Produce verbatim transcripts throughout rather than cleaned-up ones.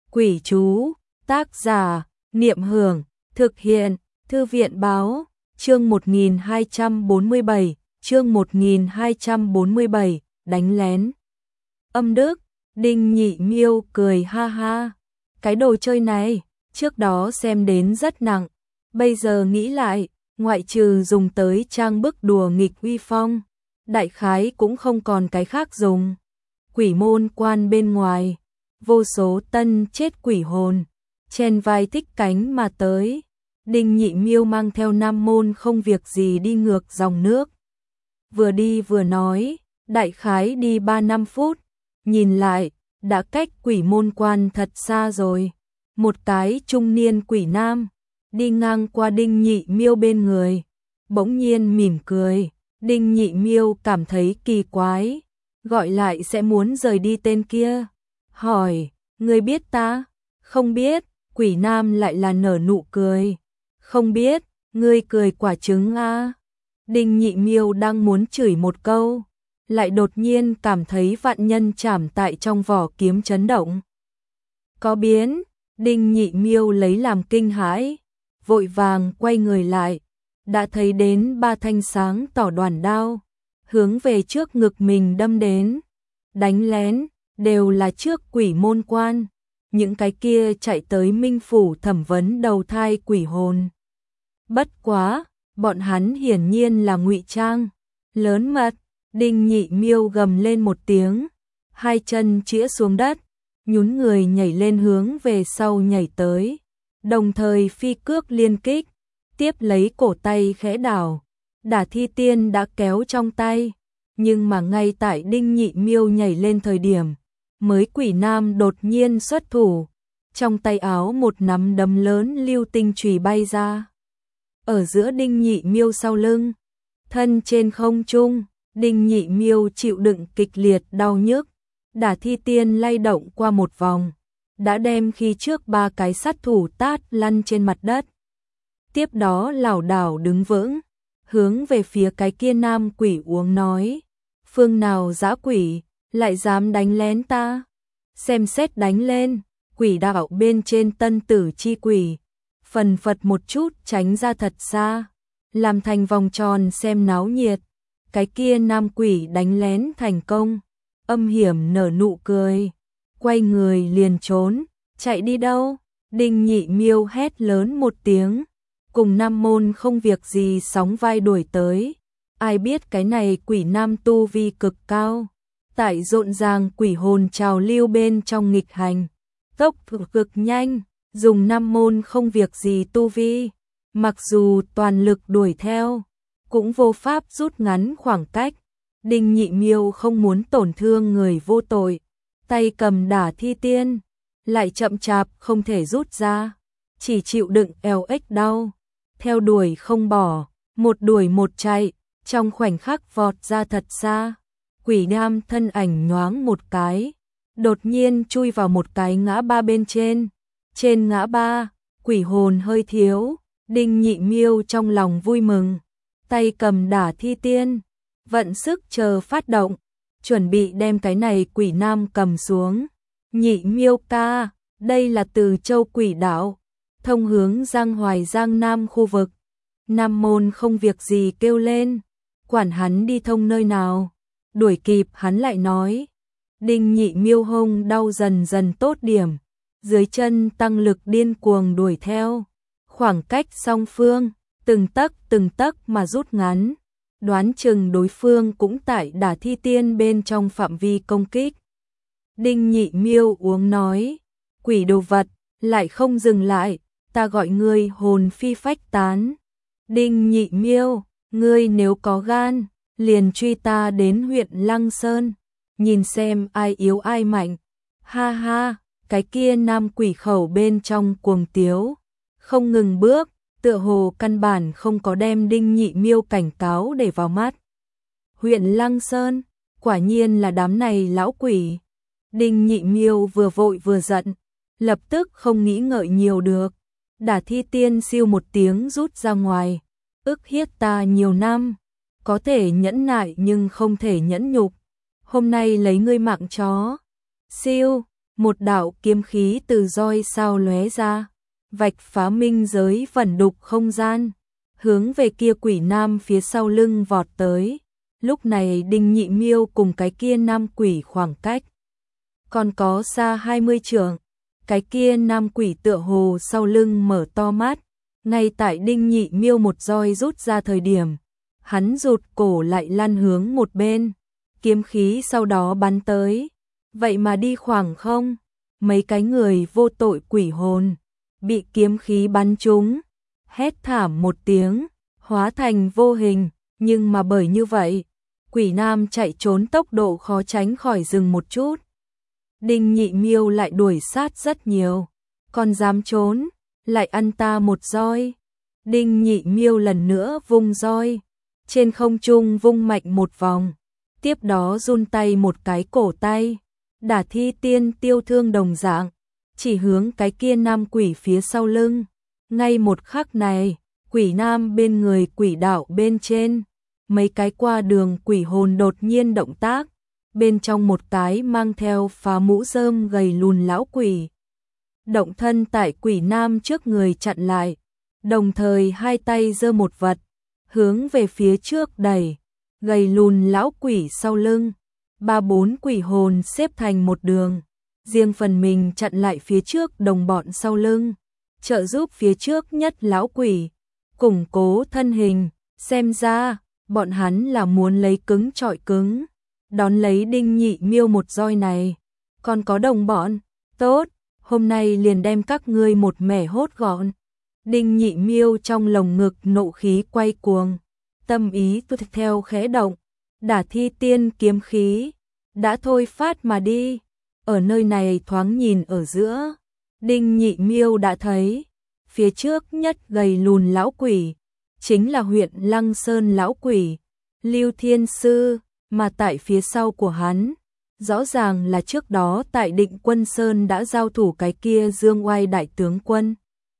Quỷ chú, tác giả, Niệm Hưởng, thực hiện, Thư viện Báo, chương một nghìn hai trăm bốn mươi bảy, chương một nghìn hai trăm bốn mươi bảy, đánh lén. Âm đức, Đinh Nhị Miêu cười ha ha, cái đồ chơi này, trước đó xem đến rất nặng, bây giờ nghĩ lại, ngoại trừ dùng tới trang bức đùa nghịch uy phong, đại khái cũng không còn cái khác dùng. Quỷ môn quan bên ngoài, vô số tân chết quỷ hồn, chen vai thích cánh mà tới. Đinh Nhị Miêu mang theo nam môn không việc gì đi ngược dòng nước. Vừa đi vừa nói, đại khái đi ba năm phút, nhìn lại, đã cách quỷ môn quan thật xa rồi. Một cái trung niên quỷ nam, đi ngang qua Đinh Nhị Miêu bên người, bỗng nhiên mỉm cười. Đinh Nhị Miêu cảm thấy kỳ quái, gọi lại sẽ muốn rời đi tên kia. Hỏi, ngươi biết ta? Không biết, quỷ nam lại là nở nụ cười. Không biết, ngươi cười quả trứng a. Đinh Nhị Miêu đang muốn chửi một câu, lại đột nhiên cảm thấy vạn nhân chảm tại trong vỏ kiếm chấn động. Có biến, Đinh Nhị Miêu lấy làm kinh hãi, vội vàng quay người lại, đã thấy đến ba thanh sáng tỏ đoàn đao, hướng về trước ngực mình đâm đến. Đánh lén, đều là trước quỷ môn quan, những cái kia chạy tới Minh Phủ thẩm vấn đầu thai quỷ hồn. Bất quá, bọn hắn hiển nhiên là ngụy trang, lớn mật. Đinh Nhị Miêu gầm lên một tiếng, hai chân chĩa xuống đất, nhún người nhảy lên hướng về sau nhảy tới, đồng thời phi cước liên kích, tiếp lấy cổ tay khẽ đảo, Đả Thi Tiên đã kéo trong tay, nhưng mà ngay tại Đinh Nhị Miêu nhảy lên thời điểm, mới quỷ nam đột nhiên xuất thủ, trong tay áo một nắm đấm lớn lưu tinh chùy bay ra. Ở giữa Đinh Nhị Miêu sau lưng, thân trên không trung, Đinh Nhị Miêu chịu đựng kịch liệt đau nhức, Đả Thi Tiên lay động qua một vòng, đã đem khi trước ba cái sát thủ tát lăn trên mặt đất. Tiếp đó lảo đảo đứng vững, hướng về phía cái kia nam quỷ uống nói, phương nào dã quỷ, lại dám đánh lén ta, xem xét đánh lên. Quỷ đạo bên trên tân tử chi quỷ, phần phật một chút tránh ra thật xa, làm thành vòng tròn xem náo nhiệt. Cái kia nam quỷ đánh lén thành công, âm hiểm nở nụ cười, quay người liền trốn. Chạy đi đâu? Đinh Nhị Miêu hét lớn một tiếng, cùng nam môn không việc gì sóng vai đuổi tới. Ai biết cái này quỷ nam tu vi cực cao, tại rộn ràng quỷ hồn trào lưu bên trong nghịch hành, tốc độ cực nhanh, dùng nam môn không việc gì tu vi, mặc dù toàn lực đuổi theo, cũng vô pháp rút ngắn khoảng cách. Đinh Nhị Miêu không muốn tổn thương người vô tội, tay cầm Đả Thi Tiên, lại chậm chạp không thể rút ra, chỉ chịu đựng eo ếch đau, theo đuổi không bỏ, một đuổi một chạy, trong khoảnh khắc vọt ra thật xa. Quỷ nam thân ảnh nhoáng một cái, đột nhiên chui vào một cái ngã ba bên trên. Trên ngã ba, quỷ hồn hơi thiếu, Đinh Nhị Miêu trong lòng vui mừng, tay cầm Đả Thi Tiên, vận sức chờ phát động, chuẩn bị đem cái này quỷ nam cầm xuống. Nhị Miêu ca, đây là Từ Châu quỷ đạo, thông hướng Giang Hoài Giang Nam khu vực. Nam môn không việc gì kêu lên, quản hắn đi thông nơi nào. Đuổi kịp hắn lại nói. Đinh Nhị Miêu hông đau dần dần tốt điểm, dưới chân tăng lực điên cuồng đuổi theo, khoảng cách song phương từng tấc từng tấc mà rút ngắn, đoán chừng đối phương cũng tại Đả Thi Tiên bên trong phạm vi công kích. Đinh Nhị Miêu uống nói, quỷ đồ vật, lại không dừng lại, ta gọi ngươi hồn phi phách tán. Đinh Nhị Miêu, ngươi nếu có gan, liền truy ta đến huyện Lăng Sơn, nhìn xem ai yếu ai mạnh. Ha ha, cái kia nam quỷ khẩu bên trong cuồng tiếu, không ngừng bước, tựa hồ căn bản không có đem Đinh Nhị Miêu cảnh cáo để vào mắt. Huyện Lăng Sơn, quả nhiên là đám này lão quỷ. Đinh Nhị Miêu vừa vội vừa giận, lập tức không nghĩ ngợi nhiều được. Đả Thi Tiên siêu một tiếng rút ra ngoài, ức hiếp ta nhiều năm, có thể nhẫn nại nhưng không thể nhẫn nhục. Hôm nay lấy ngươi mạng chó. Siêu, một đạo kiếm khí từ roi sao lóe ra, vạch phá minh giới vẩn đục không gian, hướng về kia quỷ nam phía sau lưng vọt tới. Lúc này Đinh Nhị Miêu cùng cái kia nam quỷ khoảng cách còn có xa hai mươi trượng, cái kia nam quỷ tựa hồ sau lưng mở to mắt, ngay tại Đinh Nhị Miêu một roi rút ra thời điểm, hắn rụt cổ lại lăn hướng một bên, kiếm khí sau đó bắn tới, vậy mà đi khoảng không, mấy cái người vô tội quỷ hồn bị kiếm khí bắn trúng, hét thảm một tiếng, hóa thành vô hình, nhưng mà bởi như vậy, quỷ nam chạy trốn tốc độ khó tránh khỏi dừng một chút. Đinh Nhị Miêu lại đuổi sát rất nhiều, còn dám trốn, lại ăn ta một roi. Đinh Nhị Miêu lần nữa vung roi, trên không trung vung mạnh một vòng, tiếp đó run tay một cái cổ tay, đả thi tiên tiêu thương đồng dạng, chỉ hướng cái kia nam quỷ phía sau lưng. Ngay một khắc này, quỷ nam bên người quỷ đạo bên trên, mấy cái qua đường quỷ hồn đột nhiên động tác, bên trong một cái mang theo phá mũ rơm gầy lùn lão quỷ. Động thân tại quỷ nam trước người chặn lại, đồng thời hai tay giơ một vật, hướng về phía trước đẩy, gầy lùn lão quỷ sau lưng. Ba bốn quỷ hồn xếp thành một đường, riêng phần mình chặn lại phía trước đồng bọn sau lưng, trợ giúp phía trước nhất lão quỷ, củng cố thân hình, xem ra, bọn hắn là muốn lấy cứng trọi cứng, đón lấy Đinh Nhị Miêu một roi này. Còn có đồng bọn, tốt, hôm nay liền đem các ngươi một mẻ hốt gọn. Đinh Nhị Miêu trong lồng ngực nộ khí quay cuồng, tâm ý tuột theo khẽ động, đả thi tiên kiếm khí, đã thôi phát mà đi. Ở nơi này thoáng nhìn ở giữa, Đinh Nhị Miêu đã thấy, phía trước nhất gầy lùn lão quỷ, chính là huyện Lăng Sơn lão quỷ, Lưu Thiên Sư, mà tại phía sau của hắn, rõ ràng là trước đó tại Định Quân Sơn đã giao thủ cái kia Dương Oai đại tướng quân.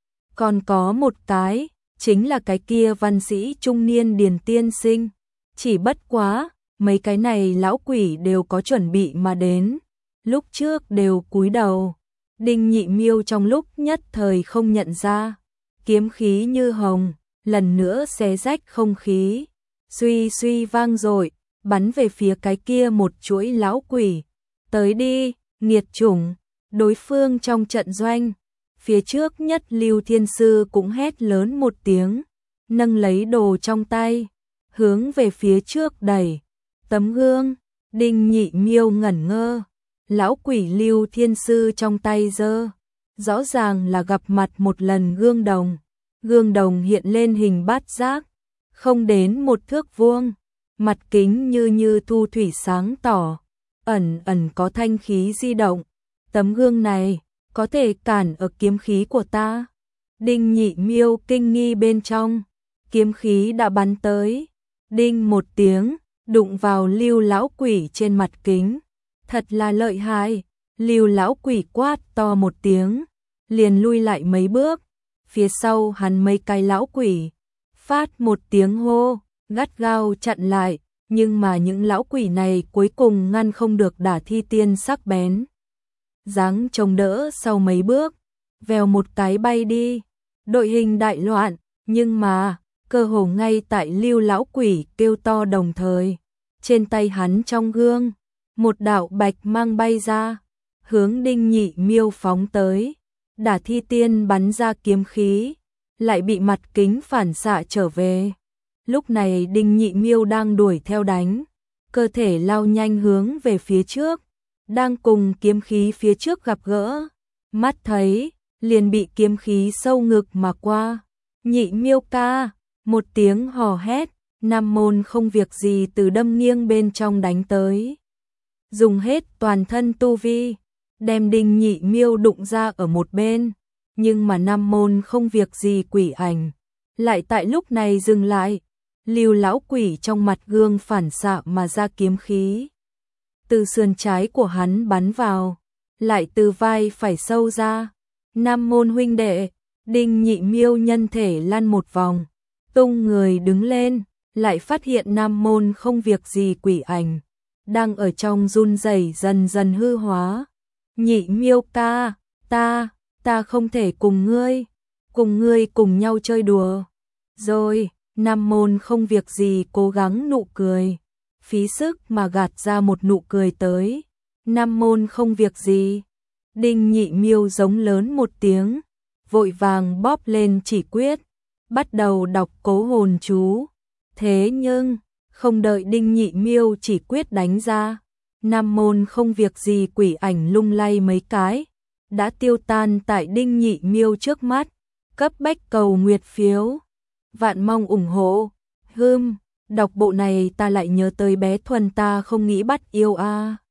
Còn có một cái, chính là cái kia văn sĩ trung niên Điền Tiên Sinh, chỉ bất quá, mấy cái này lão quỷ đều có chuẩn bị mà đến, lúc trước đều cúi đầu. Đinh Nhị Miêu trong lúc nhất thời không nhận ra, kiếm khí như hồng, lần nữa xé rách không khí, suy suy vang dội, bắn về phía cái kia một chuỗi lão quỷ. Tới đi, nghiệt chủng, đối phương trong trận doanh, phía trước nhất Lưu Thiên Sư cũng hét lớn một tiếng, nâng lấy đồ trong tay, hướng về phía trước đẩy. Tấm gương, Đinh Nhị Miêu ngẩn ngơ, lão quỷ Lưu Thiên Sư trong tay giơ, rõ ràng là gặp mặt một lần gương đồng, gương đồng hiện lên hình bát giác, không đến một thước vuông, mặt kính như như thu thủy sáng tỏ, ẩn ẩn có thanh khí di động. Tấm gương này có thể cản ở kiếm khí của ta. Đinh Nhị Miêu kinh nghi bên trong, kiếm khí đã bắn tới, đinh một tiếng, đụng vào Lưu lão quỷ trên mặt kính. Thật là lợi hại, Lưu lão quỷ quát to một tiếng, liền lui lại mấy bước, phía sau hắn mấy cái lão quỷ, phát một tiếng hô, gắt gao chặn lại, nhưng mà những lão quỷ này cuối cùng ngăn không được đả thi tiên sắc bén. Dáng chống đỡ sau mấy bước, vèo một cái bay đi, đội hình đại loạn, nhưng mà, cơ hồ ngay tại Lưu lão quỷ kêu to đồng thời, trên tay hắn trong gương, một đạo bạch mang bay ra, hướng Đinh Nhị Miêu phóng tới, đả thi tiên bắn ra kiếm khí, lại bị mặt kính phản xạ trở về. Lúc này Đinh Nhị Miêu đang đuổi theo đánh, cơ thể lao nhanh hướng về phía trước, đang cùng kiếm khí phía trước gặp gỡ, mắt thấy, liền bị kiếm khí sâu ngực mà qua. Nhị Miêu ca, một tiếng hò hét, Nam Môn không việc gì từ đâm nghiêng bên trong đánh tới, dùng hết toàn thân tu vi, đem Đinh Nhị Miêu đụng ra ở một bên, nhưng mà Nam Môn không việc gì quỷ ảnh, lại tại lúc này dừng lại. Lưu lão quỷ trong mặt gương phản xạ mà ra kiếm khí, từ sườn trái của hắn bắn vào, lại từ vai phải sâu ra. Nam Môn huynh đệ, Đinh Nhị Miêu nhân thể lăn một vòng, tung người đứng lên, lại phát hiện Nam Môn không việc gì quỷ ảnh, đang ở trong run rẩy dần dần hư hóa. Nhị Miêu ca, ta, ta không thể cùng ngươi, cùng ngươi cùng nhau chơi đùa. Rồi, Nam Môn không việc gì cố gắng nụ cười, phí sức mà gạt ra một nụ cười tới. Nam Môn không việc gì. Đinh Nhị Miêu giống lớn một tiếng, vội vàng bóp lên chỉ quyết, bắt đầu đọc cố hồn chú. Thế nhưng, không đợi Đinh Nhị Miêu chỉ quyết đánh ra, Nam Môn không việc gì quỷ ảnh lung lay mấy cái, đã tiêu tan tại Đinh Nhị Miêu trước mắt. Cấp bách cầu nguyệt phiếu, vạn mong ủng hộ. Hưm, đọc bộ này ta lại nhớ tới bé Thuần ta không nghĩ bắt yêu a. À.